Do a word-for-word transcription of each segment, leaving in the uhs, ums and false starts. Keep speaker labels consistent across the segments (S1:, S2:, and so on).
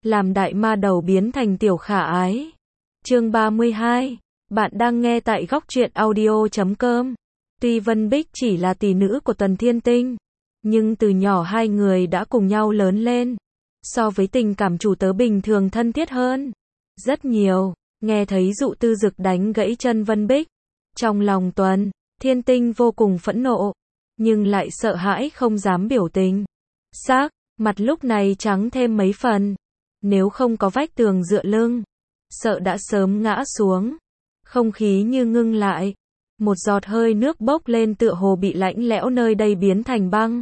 S1: làm đại ma đầu biến thành tiểu khả ái. Chương ba mươi hai. Bạn đang nghe tại góc truyện audio chấm com. Tuy Vân Bích chỉ là tỷ nữ của Tuần Thiên Tinh, nhưng từ nhỏ hai người đã cùng nhau lớn lên. So với tình cảm chủ tớ bình thường thân thiết hơn rất nhiều. Nghe thấy Dụ Tư Dực đánh gãy chân Vân Bích, trong lòng Tuần Thiên Tinh vô cùng phẫn nộ, nhưng lại sợ hãi không dám biểu tình. Sắc mặt lúc này trắng thêm mấy phần. Nếu không có vách tường dựa lưng, sợ đã sớm ngã xuống. Không khí như ngưng lại. Một giọt hơi nước bốc lên tựa hồ bị lạnh lẽo nơi đây biến thành băng.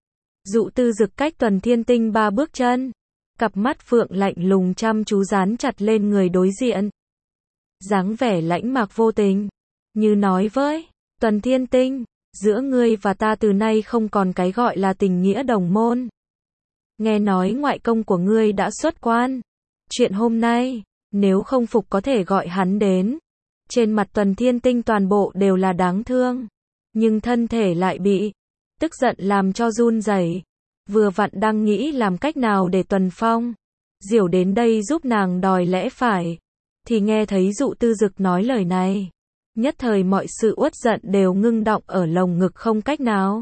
S1: Dụ Tư Dực cách Tuần Thiên Tinh ba bước chân. Cặp mắt phượng lạnh lùng chăm chú dán chặt lên người đối diện. Dáng vẻ lãnh mạc vô tình, như nói với Tuần Thiên Tinh, giữa ngươi và ta từ nay không còn cái gọi là tình nghĩa đồng môn. Nghe nói ngoại công của ngươi đã xuất quan. Chuyện hôm nay, nếu không phục có thể gọi hắn đến. Trên mặt Tuần Thiên Tinh toàn bộ đều là đáng thương, nhưng thân thể lại bị tức giận làm cho run rẩy. Vừa vặn đang nghĩ làm cách nào để Tuần Phong Diểu đến đây giúp nàng đòi lẽ phải, thì nghe thấy Dụ Tư Dực nói lời này. Nhất thời mọi sự uất giận đều ngưng đọng ở lồng ngực không cách nào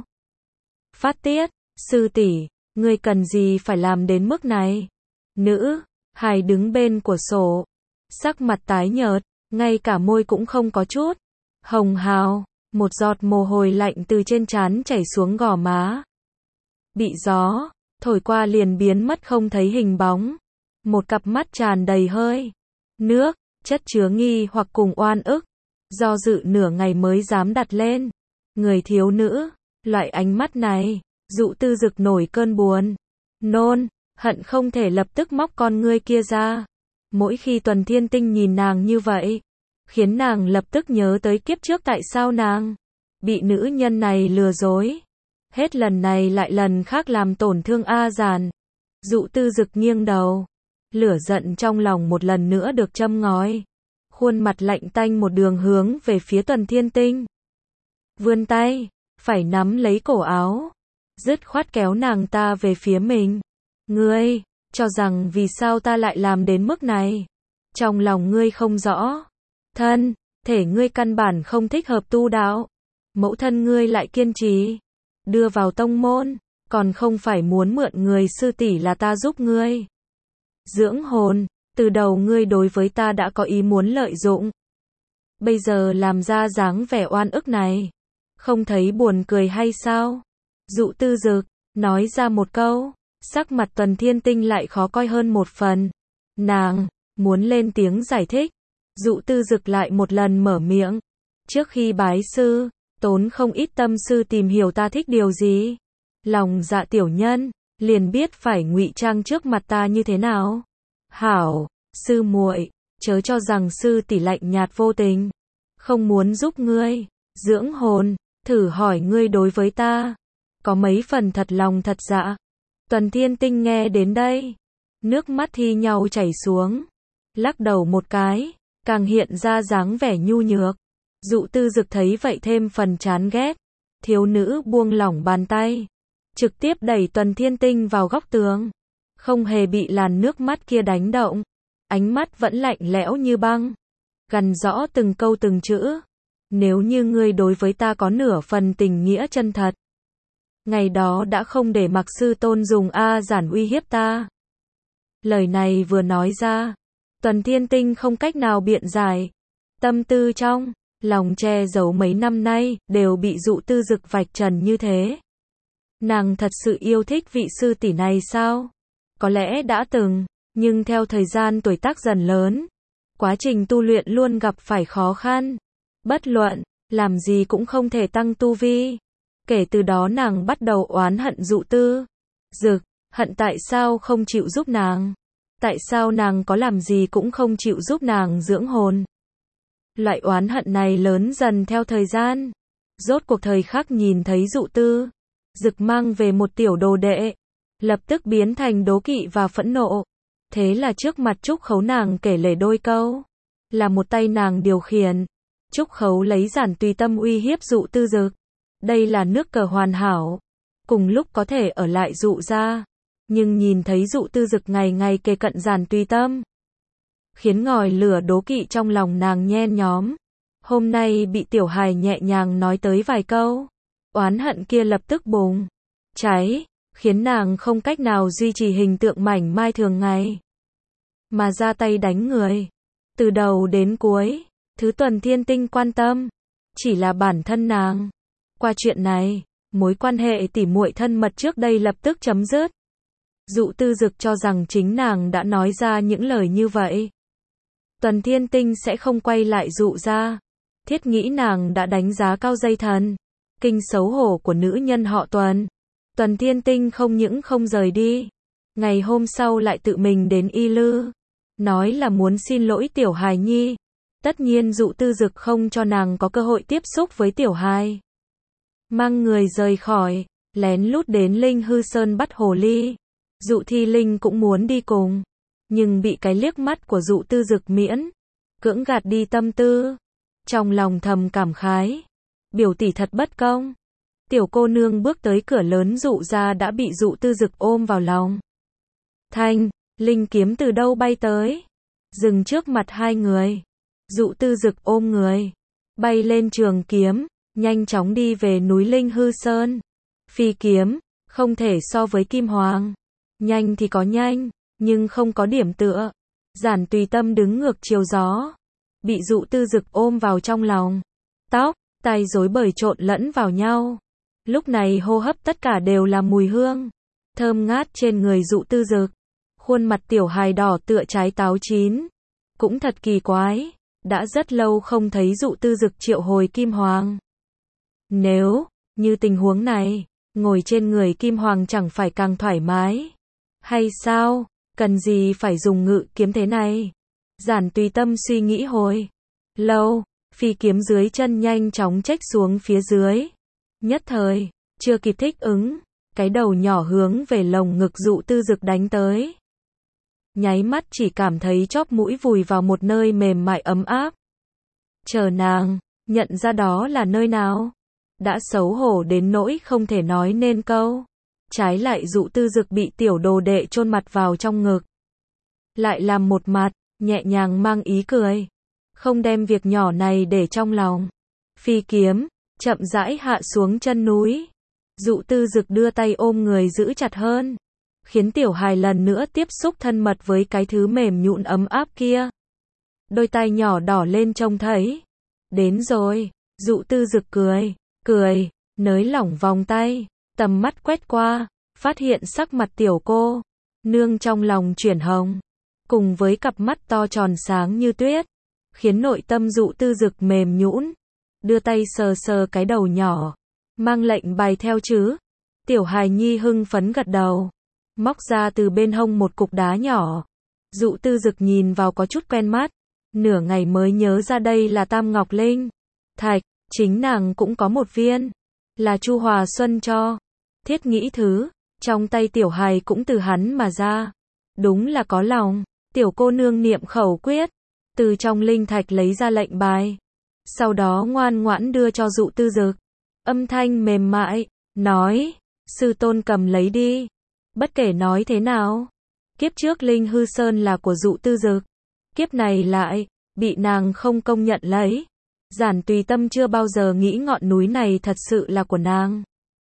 S1: phát tiết. Sư tỷ, ngươi cần gì phải làm đến mức này? Nữ hài đứng bên cửa sổ, sắc mặt tái nhợt, ngay cả môi cũng không có chút hồng hào, một giọt mồ hôi lạnh từ trên trán chảy xuống gò má. Bị gió thổi qua liền biến mất không thấy hình bóng. Một cặp mắt tràn đầy hơi nước, chất chứa nghi hoặc cùng oan ức. Do dự nửa ngày mới dám đặt lên người thiếu nữ. Loại ánh mắt này, Dụ Tư Dực nổi cơn buồn nôn, hận không thể lập tức móc con ngươi kia ra. Mỗi khi Tuần Thiên Tinh nhìn nàng như vậy, khiến nàng lập tức nhớ tới kiếp trước tại sao nàng bị nữ nhân này lừa dối. Hết lần này lại lần khác làm tổn thương A Giản. Dụ Tư Dực nghiêng đầu, lửa giận trong lòng một lần nữa được châm ngòi. Khuôn mặt lạnh tanh một đường hướng về phía Tuần Thiên Tinh. Vươn tay, phải nắm lấy cổ áo, dứt khoát kéo nàng ta về phía mình. Ngươi, cho rằng vì sao ta lại làm đến mức này? Trong lòng ngươi không rõ. Thân thể ngươi căn bản không thích hợp tu đạo. Mẫu thân ngươi lại kiên trì đưa vào tông môn, còn không phải muốn mượn người sư tỷ là ta giúp ngươi dưỡng hồn. Từ đầu ngươi đối với ta đã có ý muốn lợi dụng, bây giờ làm ra dáng vẻ oan ức này, không thấy buồn cười hay sao? Dụ Tư Dực nói ra một câu, sắc mặt Tuần Thiên Tinh lại khó coi hơn một phần. Nàng muốn lên tiếng giải thích, Dụ Tư Dực lại một lần mở miệng. Trước khi bái sư, tốn không ít tâm sư tìm hiểu ta thích điều gì. Lòng dạ tiểu nhân, liền biết phải ngụy trang trước mặt ta như thế nào. Hảo, sư muội, chớ cho rằng sư tỷ lạnh nhạt vô tình, không muốn giúp ngươi dưỡng hồn. Thử hỏi ngươi đối với ta có mấy phần thật lòng thật dạ? Tuần Thiên Tinh nghe đến đây, nước mắt thi nhau chảy xuống, lắc đầu một cái, càng hiện ra dáng vẻ nhu nhược. Dụ Tư Dực thấy vậy thêm phần chán ghét. Thiếu nữ buông lỏng bàn tay, trực tiếp đẩy Tuần Thiên Tinh vào góc tường, không hề bị làn nước mắt kia đánh động. Ánh mắt vẫn lạnh lẽo như băng, gằn rõ từng câu từng chữ. Nếu như ngươi đối với ta có nửa phần tình nghĩa chân thật, ngày đó đã không để mặc sư tôn dùng A Giản uy hiếp ta. Lời này vừa nói ra, Tuần Thiên Tinh không cách nào biện giải. Tâm tư trong lòng che giấu mấy năm nay đều bị Dụ Tư Dực vạch trần như thế. Nàng thật sự yêu thích vị sư tỷ này sao? Có lẽ đã từng, nhưng theo thời gian tuổi tác dần lớn, quá trình tu luyện luôn gặp phải khó khăn. Bất luận làm gì cũng không thể tăng tu vi. Kể từ đó nàng bắt đầu oán hận Dụ Tư Dực, hận tại sao không chịu giúp nàng, tại sao nàng có làm gì cũng không chịu giúp nàng dưỡng hồn. Loại oán hận này lớn dần theo thời gian. Rốt cuộc thời khắc nhìn thấy Dụ Tư Dực mang về một tiểu đồ đệ, lập tức biến thành đố kỵ và phẫn nộ. Thế là trước mặt Trúc Khấu nàng kể lể đôi câu, là một tay nàng điều khiển. Trúc Khấu lấy giản tùy tâm uy hiếp Dụ Tư Dực. Đây là nước cờ hoàn hảo, cùng lúc có thể ở lại Dụ gia, Nhưng nhìn thấy Dụ Tư Dực ngày ngày kề cận Giản Tùy Tâm, khiến ngòi lửa đố kỵ trong lòng nàng nhen nhóm. Hôm nay bị Tiểu Hài nhẹ nhàng nói tới vài câu, oán hận kia lập tức bùng cháy, khiến nàng không cách nào duy trì hình tượng mảnh mai thường ngày, mà ra tay đánh người. Từ đầu đến cuối, thứ Tuần Thiên Tinh quan tâm chỉ là bản thân nàng. Qua chuyện này, mối quan hệ tỉ muội thân mật trước đây lập tức chấm dứt. Dụ Tư Dực cho rằng chính nàng đã nói ra những lời như vậy, Tuần Thiên Tinh sẽ không quay lại dụ ra. Thiết nghĩ nàng đã đánh giá cao dây thần kinh xấu hổ của nữ nhân họ Tuần. Tuần Thiên Tinh không những không rời đi, ngày hôm sau lại tự mình đến Y Lư, nói là muốn xin lỗi Tiểu Hài Nhi. Tất nhiên Dụ Tư Dực không cho nàng có cơ hội tiếp xúc với Tiểu Hài. Mang người rời khỏi, lén lút đến Linh Hư Sơn bắt hồ ly. Dụ Thi Linh cũng muốn đi cùng, nhưng bị cái liếc mắt của Dụ Tư Dực miễn cưỡng gạt đi tâm tư. Trong lòng thầm cảm khái, biểu tỷ thật bất công. Tiểu cô nương bước tới cửa lớn Dụ ra đã bị Dụ Tư Dực ôm vào lòng. Thanh linh kiếm từ đâu bay tới, dừng trước mặt hai người. Dụ Tư Dực ôm người, bay lên trường kiếm, nhanh chóng đi về núi Linh Hư Sơn. Phi kiếm, không thể so với Kim Hoàng. Nhanh thì có nhanh, nhưng không có điểm tựa. Giản Tùy Tâm đứng ngược chiều gió, bị Dụ Tư Dực ôm vào trong lòng. Tóc, tai rối bời trộn lẫn vào nhau. Lúc này hô hấp tất cả đều là mùi hương thơm ngát trên người Dụ Tư Dực. Khuôn mặt Tiểu Hài đỏ tựa trái táo chín. Cũng thật kỳ quái, đã rất lâu không thấy Dụ Tư Dực triệu hồi Kim Hoàng. Nếu như tình huống này, ngồi trên người Kim Hoàng chẳng phải càng thoải mái hay sao? Cần gì phải dùng ngự kiếm thế này? Giản Tùy Tâm suy nghĩ hồi lâu, phi kiếm dưới chân nhanh chóng chếch xuống phía dưới. Nhất thời, chưa kịp thích ứng, cái đầu nhỏ hướng về lồng ngực Dụ Tư Dực đánh tới. Nháy mắt chỉ cảm thấy chóp mũi vùi vào một nơi mềm mại ấm áp. Chờ nàng nhận ra đó là nơi nào, đã xấu hổ đến nỗi không thể nói nên câu. Trái lại Dụ Tư Dực bị tiểu đồ đệ chôn mặt vào trong ngực, lại làm một mặt nhẹ nhàng mang ý cười, không đem việc nhỏ này để trong lòng. Phi kiếm chậm rãi hạ xuống chân núi. Dụ Tư Dực đưa tay ôm người giữ chặt hơn, khiến Tiểu Hài lần nữa tiếp xúc thân mật với cái thứ mềm nhũn ấm áp kia. Đôi tay nhỏ đỏ lên trông thấy. Đến rồi. Dụ Tư Dực cười, cười, nới lỏng vòng tay, tầm mắt quét qua, phát hiện sắc mặt tiểu cô nương trong lòng chuyển hồng, cùng với cặp mắt to tròn sáng như tuyết, khiến nội tâm Dụ Tư Dực mềm nhũn. Đưa tay sờ sờ cái đầu nhỏ, mang lệnh bài theo chứ. Tiểu Hài Nhi hưng phấn gật đầu, móc ra từ bên hông một cục đá nhỏ. Dụ Tư Dực nhìn vào có chút quen mắt, nửa ngày mới nhớ ra đây là Tam Ngọc Linh Thạch, chính nàng cũng có một viên, là Chu Hòa Xuân cho. Thiết nghĩ thứ trong tay Tiểu Hài cũng từ hắn mà ra, đúng là có lòng. Tiểu cô nương niệm khẩu quyết, từ trong linh thạch lấy ra lệnh bài, sau đó ngoan ngoãn đưa cho Dụ Tư Dực. Âm thanh mềm mại nói, sư tôn cầm lấy đi. Bất kể nói thế nào, kiếp trước Linh Hư Sơn là của Dụ Tư Dực, kiếp này lại bị nàng không công nhận lấy. Giản Tùy Tâm chưa bao giờ nghĩ ngọn núi này thật sự là của nàng.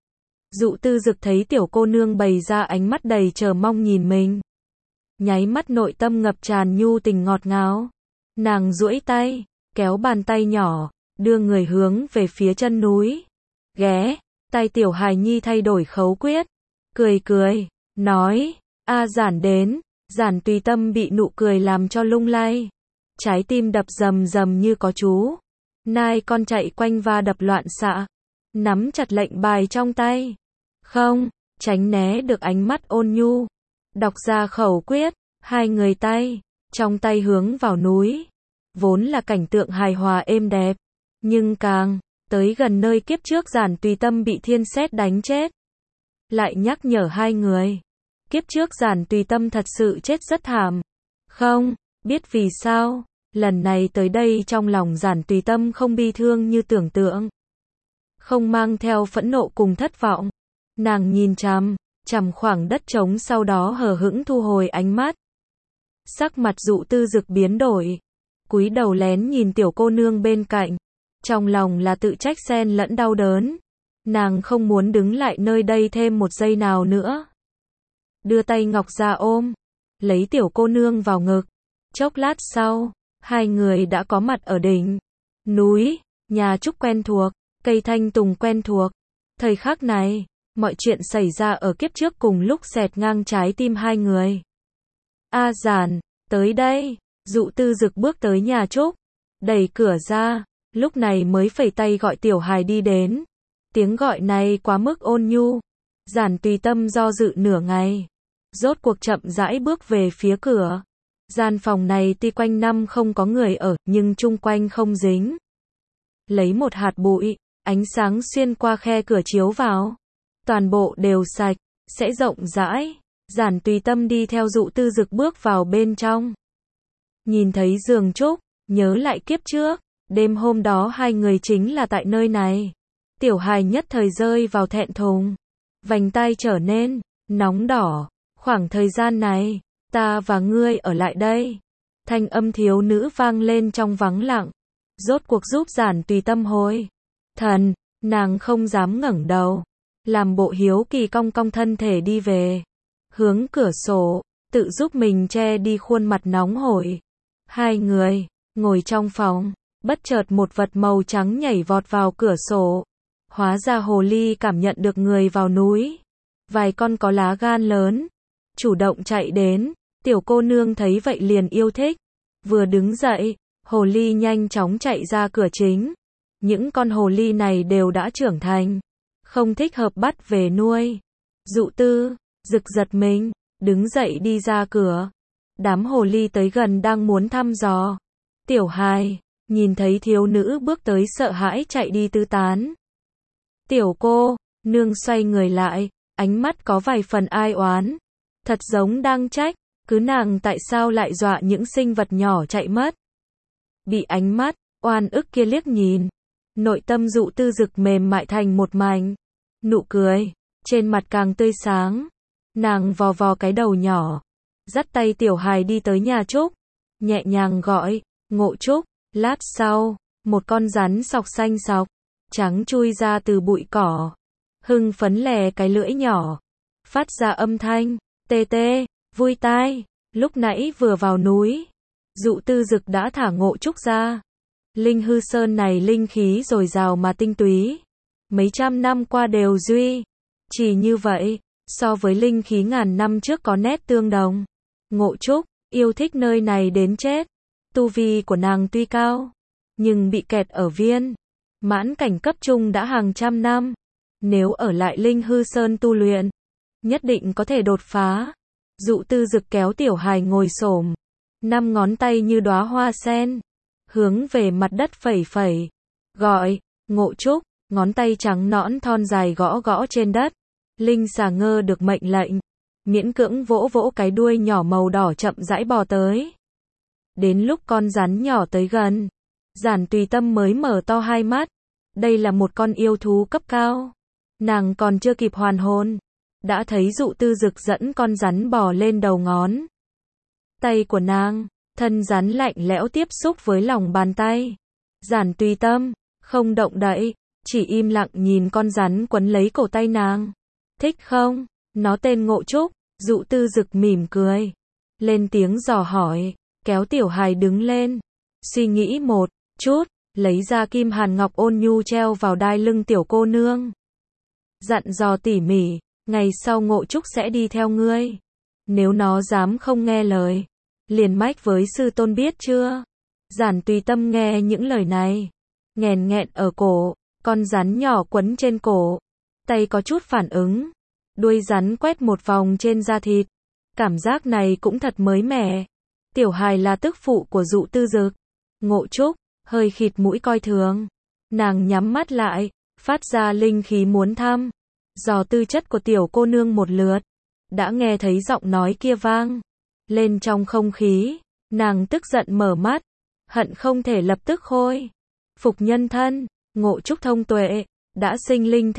S1: Dụ Tư Dực thấy tiểu cô nương bày ra ánh mắt đầy chờ mong nhìn mình, nháy mắt nội tâm ngập tràn nhu tình ngọt ngào. Nàng duỗi tay, kéo bàn tay nhỏ, đưa người hướng về phía chân núi. Ghé, tay Tiểu Hài Nhi thay đổi khấu quyết, cười cười, nói, a Giản đến. Giản Tùy Tâm bị nụ cười làm cho lung lay, trái tim đập rầm rầm như có chú nai con chạy quanh và đập loạn xạ, nắm chặt lệnh bài trong tay, không tránh né được ánh mắt ôn nhu. Đọc ra khẩu quyết, hai người tay trong tay hướng vào núi. Vốn là cảnh tượng hài hòa êm đẹp, nhưng càng tới gần nơi kiếp trước Giản Tùy Tâm bị thiên sét đánh chết, lại nhắc nhở hai người, kiếp trước Giản Tùy Tâm thật sự chết rất thảm. Không biết vì sao, lần này tới đây trong lòng Giản Tùy Tâm không bi thương như tưởng tượng, không mang theo phẫn nộ cùng thất vọng. Nàng nhìn chằm chằm khoảng đất trống sau đó hờ hững thu hồi ánh mắt. Sắc mặt Dụ Tư Dực biến đổi, cúi đầu lén nhìn tiểu cô nương bên cạnh, trong lòng là tự trách xen lẫn đau đớn. Nàng không muốn đứng lại nơi đây thêm một giây nào nữa. Đưa tay ngọc ra ôm, lấy tiểu cô nương vào ngực. Chốc lát sau, hai người đã có mặt ở đỉnh núi, nhà trúc quen thuộc, cây thanh tùng quen thuộc. Thời khắc này, mọi chuyện xảy ra ở kiếp trước cùng lúc xẹt ngang trái tim hai người. A Giản, tới đây. Dụ Tư Dực bước tới nhà trúc, đẩy cửa ra, lúc này mới phẩy tay gọi tiểu hài đi đến. Tiếng gọi này quá mức ôn nhu. Giản Tùy Tâm do dự nửa ngày, rốt cuộc chậm rãi bước về phía cửa. Gian phòng này tuy quanh năm không có người ở, nhưng chung quanh không dính lấy một hạt bụi, ánh sáng xuyên qua khe cửa chiếu vào, toàn bộ đều sạch, sẽ rộng rãi. Giản Tùy Tâm đi theo Dụ Tư Dực bước vào bên trong. Nhìn thấy giường trúc, nhớ lại kiếp trước, đêm hôm đó hai người chính là tại nơi này. Tiểu hài nhất thời rơi vào thẹn thùng, vành tai trở nên nóng đỏ. Khoảng thời gian này, ta và ngươi ở lại đây. Thanh âm thiếu nữ vang lên trong vắng lặng, rốt cuộc giúp Giản Tùy Tâm hồi thần. Nàng không dám ngẩng đầu, làm bộ hiếu kỳ cong cong thân thể đi về hướng cửa sổ, tự giúp mình che đi khuôn mặt nóng hổi. Hai người ngồi trong phòng, bất chợt một vật màu trắng nhảy vọt vào cửa sổ. Hóa ra hồ ly cảm nhận được người vào núi, vài con có lá gan lớn, chủ động chạy đến. Tiểu cô nương thấy vậy liền yêu thích, vừa đứng dậy, hồ ly nhanh chóng chạy ra cửa chính. Những con hồ ly này đều đã trưởng thành, không thích hợp bắt về nuôi. Dụ Tư Dực giật mình, đứng dậy đi ra cửa. Đám hồ ly tới gần đang muốn thăm dò. Tiểu hài nhìn thấy thiếu nữ bước tới sợ hãi chạy đi tứ tán. Tiểu cô nương xoay người lại, ánh mắt có vài phần ai oán, thật giống đang trách, cứ nàng tại sao lại dọa những sinh vật nhỏ chạy mất. Bị ánh mắt oan ức kia liếc nhìn, nội tâm Dụ Tư Dực mềm mại thành một mảnh, nụ cười trên mặt càng tươi sáng. Nàng vò vò cái đầu nhỏ, dắt tay tiểu hài đi tới nhà trúc, nhẹ nhàng gọi, Ngộ Trúc. Lát sau, một con rắn sọc xanh sọc trắng chui ra từ bụi cỏ, hưng phấn lè cái lưỡi nhỏ, phát ra âm thanh tê tê, vui tai. Lúc nãy vừa vào núi, Dụ Tư Dực đã thả Ngộ Trúc ra. Linh Hư Sơn này linh khí dồi dào mà tinh túy, mấy trăm năm qua đều duy chỉ như vậy, so với linh khí ngàn năm trước có nét tương đồng. Ngộ Trúc yêu thích nơi này đến chết. Tu vi của nàng tuy cao, nhưng bị kẹt ở viên mãn cảnh cấp trung đã hàng trăm năm. Nếu ở lại Linh Hư Sơn tu luyện, nhất định có thể đột phá. Dụ Tư Dực kéo tiểu hài ngồi xổm, năm ngón tay như đóa hoa sen, hướng về mặt đất phẩy phẩy, gọi, Ngộ Trúc. Ngón tay trắng nõn thon dài gõ gõ trên đất. Linh xà ngơ được mệnh lệnh, miễn cưỡng vỗ vỗ cái đuôi nhỏ màu đỏ chậm rãi bò tới. Đến lúc con rắn nhỏ tới gần, Giản Tùy Tâm mới mở to hai mắt. Đây là một con yêu thú cấp cao. Nàng còn chưa kịp hoàn hồn, đã thấy Dụ Tư Dực dẫn con rắn bò lên đầu ngón tay của nàng. Thân rắn lạnh lẽo tiếp xúc với lòng bàn tay. Giản Tùy Tâm không động đậy, chỉ im lặng nhìn con rắn quấn lấy cổ tay nàng. Thích không? Nó tên Ngộ Trúc. Dụ Tư Dực mỉm cười, lên tiếng dò hỏi, kéo tiểu hài đứng lên, suy nghĩ một chút, lấy ra kim hàn ngọc ôn nhu treo vào đai lưng tiểu cô nương. Dặn dò tỉ mỉ, ngày sau Ngộ Trúc sẽ đi theo ngươi. Nếu nó dám không nghe lời, liền mách với sư tôn biết chưa? Giản Tùy Tâm nghe những lời này, nghẹn nghẹn ở cổ, con rắn nhỏ quấn trên cổ, tay có chút phản ứng. Đuôi rắn quét một vòng trên da thịt, cảm giác này cũng thật mới mẻ. Tiểu hài là tức phụ của Dụ Tư Dực. Ngộ Trúc hơi khịt mũi coi thường, nàng nhắm mắt lại, phát ra linh khí muốn thăm dò tư chất của tiểu cô nương một lượt. Đã nghe thấy giọng nói kia vang lên trong không khí, nàng tức giận mở mắt, hận không thể lập tức khôi phục nhân thân. Ngộ Trúc thông tuệ, đã sinh linh thức,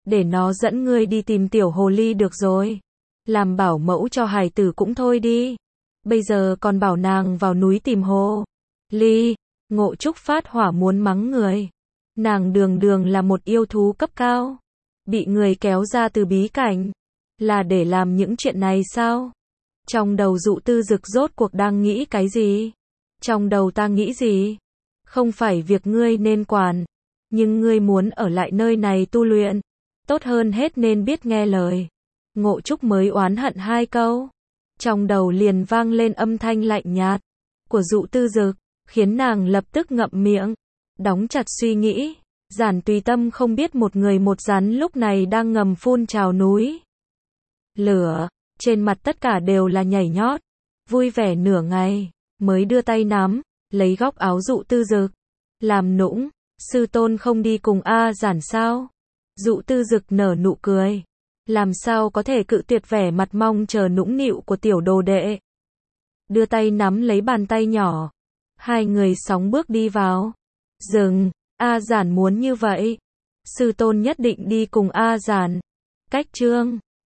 S1: để nó dẫn ngươi đi tìm tiểu hồ ly được rồi. Làm bảo mẫu cho hài tử cũng thôi đi. Bây giờ còn bảo nàng vào núi tìm hồ ly. Ngộ Trúc phát hỏa muốn mắng người. Nàng đường đường là một yêu thú cấp cao. Bị người kéo ra từ bí cảnh. Là để làm những chuyện này sao? Trong đầu Dụ Tư Dực rốt cuộc đang nghĩ cái gì? Trong đầu ta nghĩ gì? Không phải việc ngươi nên quản. Nhưng ngươi muốn ở lại nơi này tu luyện. Tốt hơn hết nên biết nghe lời. Ngộ Trúc mới oán hận hai câu. Trong đầu liền vang lên âm thanh lạnh nhạt của Dụ Tư Dực, khiến nàng lập tức ngậm miệng, đóng chặt suy nghĩ. Giản Tùy Tâm không biết một người một rắn lúc này đang ngầm phun trào núi lửa, trên mặt tất cả đều là nhảy nhót, vui vẻ nửa ngày, mới đưa tay nắm lấy góc áo Dụ Tư Dực, làm nũng, sư tôn không đi cùng A Giản sao? Dụ Tư Dực nở nụ cười, làm sao có thể cự tuyệt vẻ mặt mong chờ nũng nịu của tiểu đồ đệ. Đưa tay nắm lấy bàn tay nhỏ, hai người sóng bước đi vào rừng. A Giản muốn như vậy, sư tôn nhất định đi cùng A Giản. Cách chương